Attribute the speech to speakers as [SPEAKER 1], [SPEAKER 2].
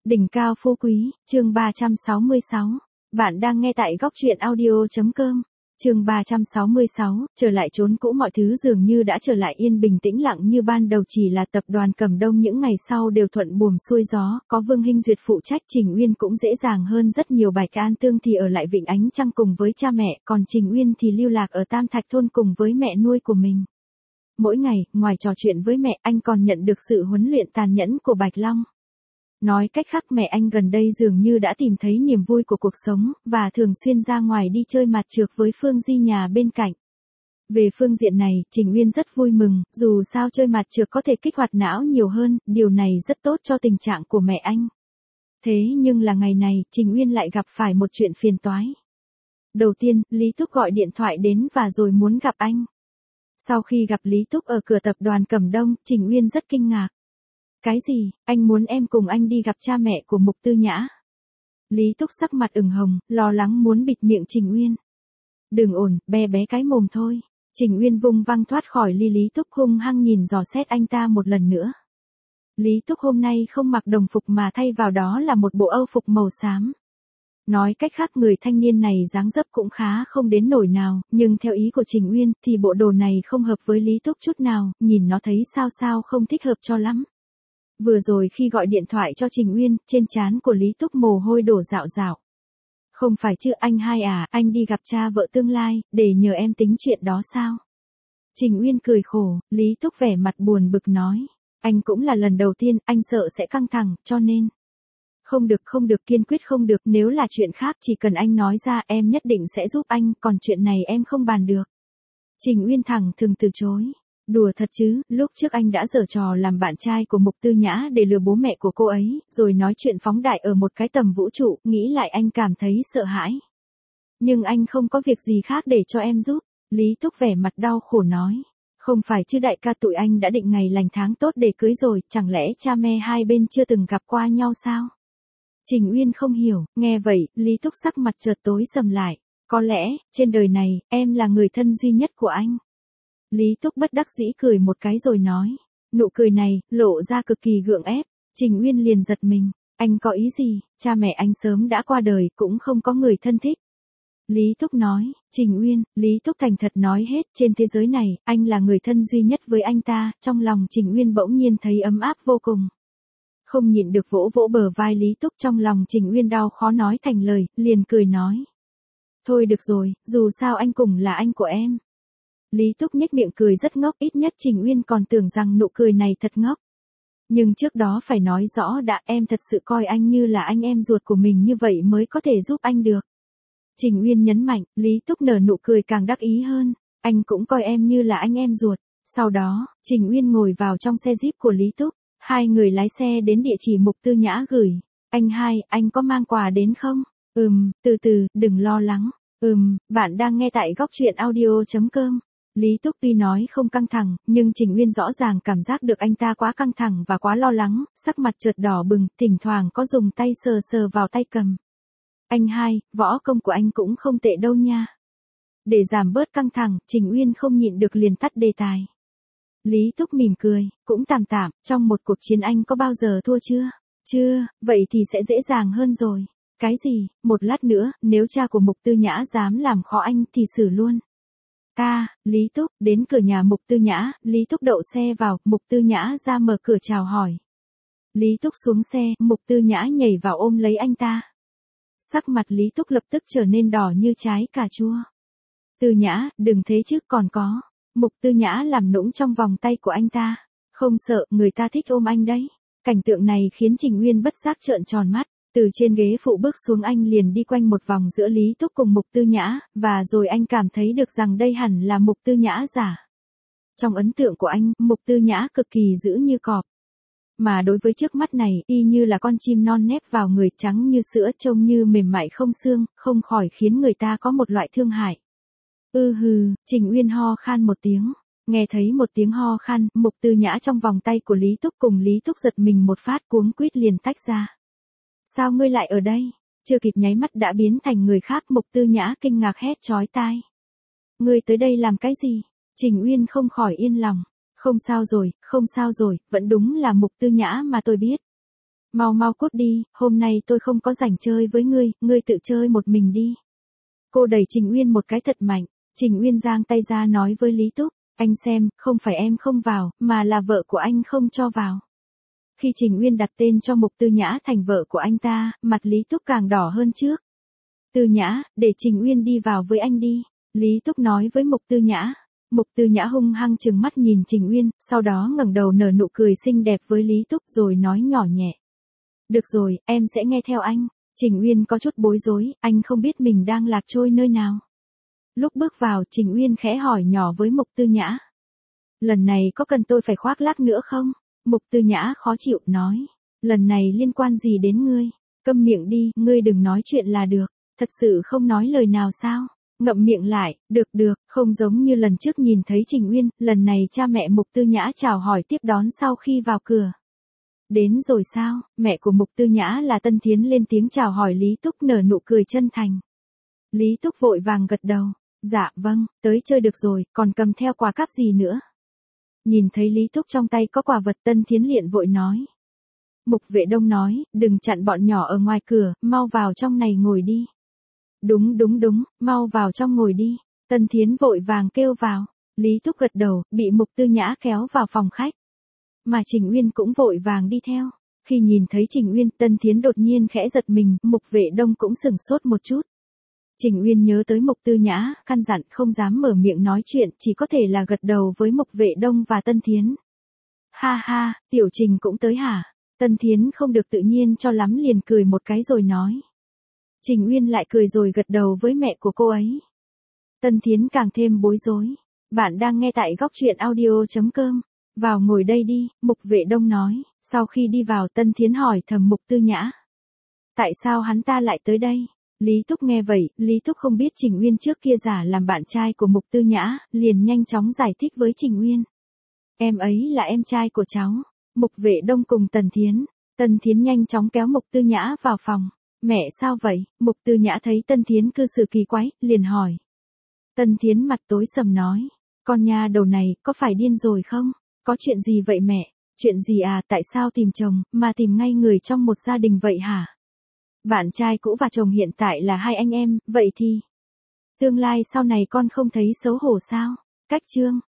[SPEAKER 1] Đỉnh cao phú quý, chương 366. Bạn đang nghe tại góc truyện audio.com. Chương 366, trở lại trốn cũ, mọi thứ dường như đã trở lại yên bình tĩnh lặng như ban đầu, chỉ là tập đoàn Cẩm Đông những ngày sau đều thuận buồm xuôi gió, có Vương Hinh Duyệt phụ trách, Trình Uyên cũng dễ dàng hơn rất nhiều. Bạch An Tương thì ở lại Vịnh Ánh Trăng cùng với cha mẹ, còn Trình Uyên thì lưu lạc ở Tam Thạch thôn cùng với mẹ nuôi của mình. Mỗi ngày, ngoài trò chuyện với mẹ, anh còn nhận được sự huấn luyện tàn nhẫn của Bạch Long. Nói cách khác, mẹ anh gần đây dường như đã tìm thấy niềm vui của cuộc sống, và thường xuyên ra ngoài đi chơi mặt trược với Phương Di nhà bên cạnh. Về phương diện này, Trình Uyên rất vui mừng, dù sao chơi mặt trược có thể kích hoạt não nhiều hơn, điều này rất tốt cho tình trạng của mẹ anh. Thế nhưng là ngày này, Trình Uyên lại gặp phải một chuyện phiền toái. Đầu tiên, Lý Túc gọi điện thoại đến và rồi muốn gặp anh. Sau khi gặp Lý Túc ở cửa tập đoàn Cẩm Đông, Trình Uyên rất kinh ngạc. Cái gì, anh muốn em cùng anh đi gặp cha mẹ của Mục Tư Nhã? Lý Túc sắc mặt ửng hồng, lo lắng muốn bịt miệng Trình Uyên. Đừng ổn, bé bé cái mồm thôi. Trình Uyên vung văng thoát khỏi Lý Túc, hung hăng nhìn dò xét anh ta một lần nữa. Lý Túc hôm nay không mặc đồng phục mà thay vào đó là một bộ âu phục màu xám. Nói cách khác, người thanh niên này dáng dấp cũng khá không đến nổi nào, nhưng theo ý của Trình Uyên thì bộ đồ này không hợp với Lý Túc chút nào, nhìn nó thấy sao không thích hợp cho lắm. Vừa rồi khi gọi điện thoại cho Trình Uyên, trên trán của Lý Túc mồ hôi đổ rạo rạo. Không phải chứ anh hai à, anh đi gặp cha vợ tương lai, để nhờ em tính chuyện đó sao? Trình Uyên cười khổ, Lý Túc vẻ mặt buồn bực nói. Anh cũng là lần đầu tiên, anh sợ sẽ căng thẳng, cho nên. Không được, kiên quyết không được, nếu là chuyện khác chỉ cần anh nói ra em nhất định sẽ giúp anh, còn chuyện này em không bàn được. Trình Uyên thẳng thừng từ chối. Đùa thật chứ, lúc trước anh đã giở trò làm bạn trai của Mục Tư Nhã để lừa bố mẹ của cô ấy, rồi nói chuyện phóng đại ở một cái tầm vũ trụ, nghĩ lại anh cảm thấy sợ hãi. Nhưng anh không có việc gì khác để cho em giúp, Lý Túc vẻ mặt đau khổ nói. Không phải chứ đại ca, tụi anh đã định ngày lành tháng tốt để cưới rồi, chẳng lẽ cha mẹ hai bên chưa từng gặp qua nhau sao? Trình Uyên không hiểu, nghe vậy, Lý Túc sắc mặt chợt tối sầm lại. Có lẽ, trên đời này, em là người thân duy nhất của anh. Lý Túc bất đắc dĩ cười một cái rồi nói. Nụ cười này, lộ ra cực kỳ gượng ép. Trình Uyên liền giật mình. Anh có ý gì, cha mẹ anh sớm đã qua đời, cũng không có người thân thích. Lý Túc nói. Trình Uyên, Lý Túc thành thật nói hết, trên thế giới này, anh là người thân duy nhất với anh ta. Trong lòng Trình Uyên bỗng nhiên thấy ấm áp vô cùng. Không nhịn được vỗ vỗ bờ vai Lý Túc, trong lòng Trình Uyên đau khó nói thành lời, liền cười nói. Thôi được rồi, dù sao anh cũng là anh của em. Lý Túc nhếch miệng cười rất ngốc, ít nhất Trình Uyên còn tưởng rằng nụ cười này thật ngốc. Nhưng trước đó phải nói rõ đã, em thật sự coi anh như là anh em ruột của mình, như vậy mới có thể giúp anh được. Trình Uyên nhấn mạnh, Lý Túc nở nụ cười càng đắc ý hơn, anh cũng coi em như là anh em ruột. Sau đó, Trình Uyên ngồi vào trong xe Jeep của Lý Túc, hai người lái xe đến địa chỉ Mục Tư Nhã gửi. Anh hai, anh có mang quà đến không? Từ từ, đừng lo lắng. Bạn đang nghe tại góc truyện audio.com. Lý Túc tuy nói không căng thẳng, nhưng Trình Uyên rõ ràng cảm giác được anh ta quá căng thẳng và quá lo lắng, sắc mặt chợt đỏ bừng, thỉnh thoảng có dùng tay sờ vào tay cầm. Anh hai, võ công của anh cũng không tệ đâu nha. Để giảm bớt căng thẳng, Trình Uyên không nhịn được liền tắt đề tài. Lý Túc mỉm cười, cũng tạm, trong một cuộc chiến anh có bao giờ thua chưa? Chưa, vậy thì sẽ dễ dàng hơn rồi. Cái gì, một lát nữa, nếu cha của Mục Tư Nhã dám làm khó anh thì xử luôn. Lý Túc, đến cửa nhà Mục Tư Nhã, Lý Túc đậu xe vào, Mục Tư Nhã ra mở cửa chào hỏi. Lý Túc xuống xe, Mục Tư Nhã nhảy vào ôm lấy anh ta. Sắc mặt Lý Túc lập tức trở nên đỏ như trái cà chua. Tư Nhã, đừng thế chứ, còn có. Mục Tư Nhã làm nũng trong vòng tay của anh ta. Không sợ, người ta thích ôm anh đấy. Cảnh tượng này khiến Trình Uyên bất giác trợn tròn mắt. Từ trên ghế phụ bước xuống, anh liền đi quanh một vòng giữa Lý Túc cùng Mục Tư Nhã, và rồi anh cảm thấy được rằng đây hẳn là Mục Tư Nhã giả. Trong ấn tượng của anh, Mục Tư Nhã cực kỳ dữ như cọp. Mà đối với trước mắt này, y như là con chim non nép vào người, trắng như sữa, trông như mềm mại không xương, không khỏi khiến người ta có một loại thương hại. Trình Uyên ho khan một tiếng. Nghe thấy một tiếng ho khan, Mục Tư Nhã trong vòng tay của Lý Túc cùng Lý Túc giật mình một phát, cuống quýt liền tách ra. Sao ngươi lại ở đây? Chưa kịp nháy mắt đã biến thành người khác, Mục Tư Nhã kinh ngạc hét chói tai. Ngươi tới đây làm cái gì? Trình Uyên không khỏi yên lòng. Không sao rồi, vẫn đúng là Mục Tư Nhã mà tôi biết. Mau mau cút đi, hôm nay tôi không có rảnh chơi với ngươi tự chơi một mình đi. Cô đẩy Trình Uyên một cái thật mạnh, Trình Uyên giang tay ra nói với Lý Túc, anh xem, không phải em không vào, mà là vợ của anh không cho vào. Khi Trình Uyên đặt tên cho Mục Tư Nhã thành vợ của anh ta, mặt Lý Túc càng đỏ hơn trước. Tư Nhã, để Trình Uyên đi vào với anh đi, Lý Túc nói với Mục Tư Nhã. Mục Tư Nhã hung hăng trừng mắt nhìn Trình Uyên, sau đó ngẩng đầu nở nụ cười xinh đẹp với Lý Túc rồi nói nhỏ nhẹ. Được rồi, em sẽ nghe theo anh. Trình Uyên có chút bối rối, anh không biết mình đang lạc trôi nơi nào. Lúc bước vào, Trình Uyên khẽ hỏi nhỏ với Mục Tư Nhã. Lần này có cần tôi phải khoác lác nữa không? Mục Tư Nhã khó chịu nói. Lần này liên quan gì đến ngươi? Câm miệng đi, ngươi đừng nói chuyện là được. Thật sự không nói lời nào sao? Ngậm miệng lại, được, không giống như lần trước nhìn thấy Trình Uyên, lần này cha mẹ Mục Tư Nhã chào hỏi tiếp đón sau khi vào cửa. Đến rồi sao, mẹ của Mục Tư Nhã là Tân Thiến lên tiếng chào hỏi Lý Túc nở nụ cười chân thành. Lý Túc vội vàng gật đầu, dạ vâng, tới chơi được rồi, còn cầm theo quà cáp gì nữa. Nhìn thấy Lý Túc trong tay có quà vật Tân Thiến liền vội nói. Mục Vệ Đông nói, đừng chặn bọn nhỏ ở ngoài cửa, mau vào trong này ngồi đi. Đúng, mau vào trong ngồi đi. Tân Thiến vội vàng kêu vào. Lý Túc gật đầu, bị Mục Tư Nhã kéo vào phòng khách. Mà Trình Uyên cũng vội vàng đi theo. Khi nhìn thấy Trình Uyên, Tân Thiến đột nhiên khẽ giật mình, Mục Vệ Đông cũng sửng sốt một chút. Trình Uyên nhớ tới Mục Tư Nhã, căn dặn không dám mở miệng nói chuyện, chỉ có thể là gật đầu với Mục Vệ Đông và Tân Thiến. Ha ha, Tiểu Trình cũng tới hả? Tân Thiến không được tự nhiên cho lắm liền cười một cái rồi nói. Trình Uyên lại cười rồi gật đầu với mẹ của cô ấy. Tân Thiến càng thêm bối rối. Bạn đang nghe tại góc truyện audio.com. Vào ngồi đây đi, Mục Vệ Đông nói. Sau khi đi vào Tân Thiến hỏi thầm Mục Tư Nhã. Tại sao hắn ta lại tới đây? Lý Túc nghe vậy, Lý Túc không biết Trình Uyên trước kia giả làm bạn trai của Mục Tư Nhã, liền nhanh chóng giải thích với Trình Uyên. Em ấy là em trai của cháu. Mục Vệ Đông cùng Tân Thiến nhanh chóng kéo Mục Tư Nhã vào phòng. Mẹ sao vậy? Mục Tư Nhã thấy Tân Thiến cư xử kỳ quái, liền hỏi. Tân Thiến mặt tối sầm nói. Con nha đầu này, có phải điên rồi không? Có chuyện gì vậy mẹ? Chuyện gì à, tại sao tìm chồng, mà tìm ngay người trong một gia đình vậy hả? Bạn trai cũ và chồng hiện tại là hai anh em, vậy thì... Tương lai sau này con không thấy xấu hổ sao? Cách chương.